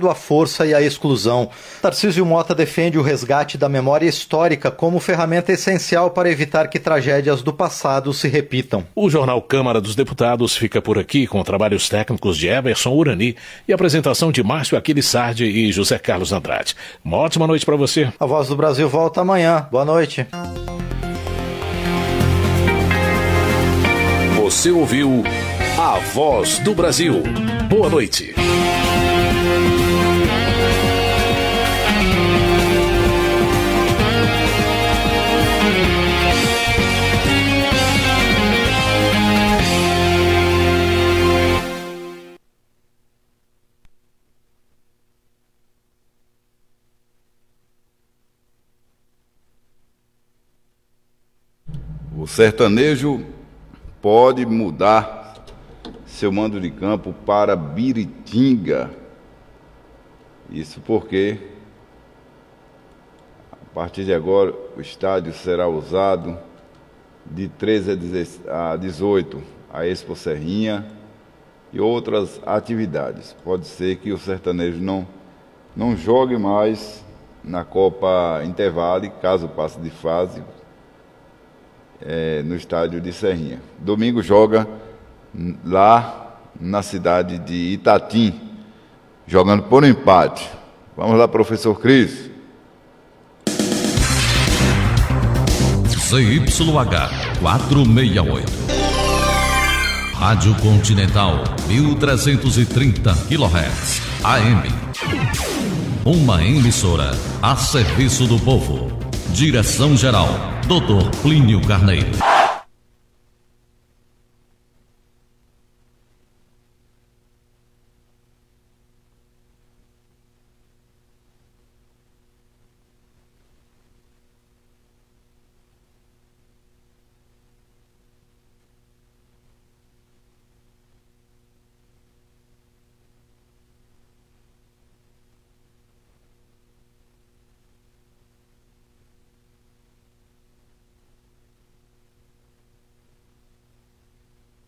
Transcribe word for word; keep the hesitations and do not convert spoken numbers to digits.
medo, a força e a exclusão. Tarcísio Mota defende o resgate da memória histórica como ferramenta essencial para evitar que tragédias do passado se repitam. O Jornal Câmara dos Deputados fica por aqui com trabalhos técnicos de Everson Urani e apresentação de Márcio Aquiles Sardi e José Carlos Andrade. Uma ótima noite para você. A Voz do Brasil volta amanhã. Boa noite. Você ouviu A Voz do Brasil. Boa noite. O sertanejo pode mudar seu mando de campo para Biritinga. Isso porque, a partir de agora, o estádio será usado de treze a dezoito, a Expo Serrinha e outras atividades. Pode ser que o sertanejo não, não jogue mais na Copa Intervale, caso passe de fase, É, no estádio de Serrinha. Domingo joga lá na cidade de Itatim, jogando por empate. Vamos lá, professor Cris. Z Y H quatrocentos e sessenta e oito. Rádio Continental mil trezentos e trinta quilohertz A M. Uma emissora a serviço do povo. Direção-geral doutor Plínio Carneiro.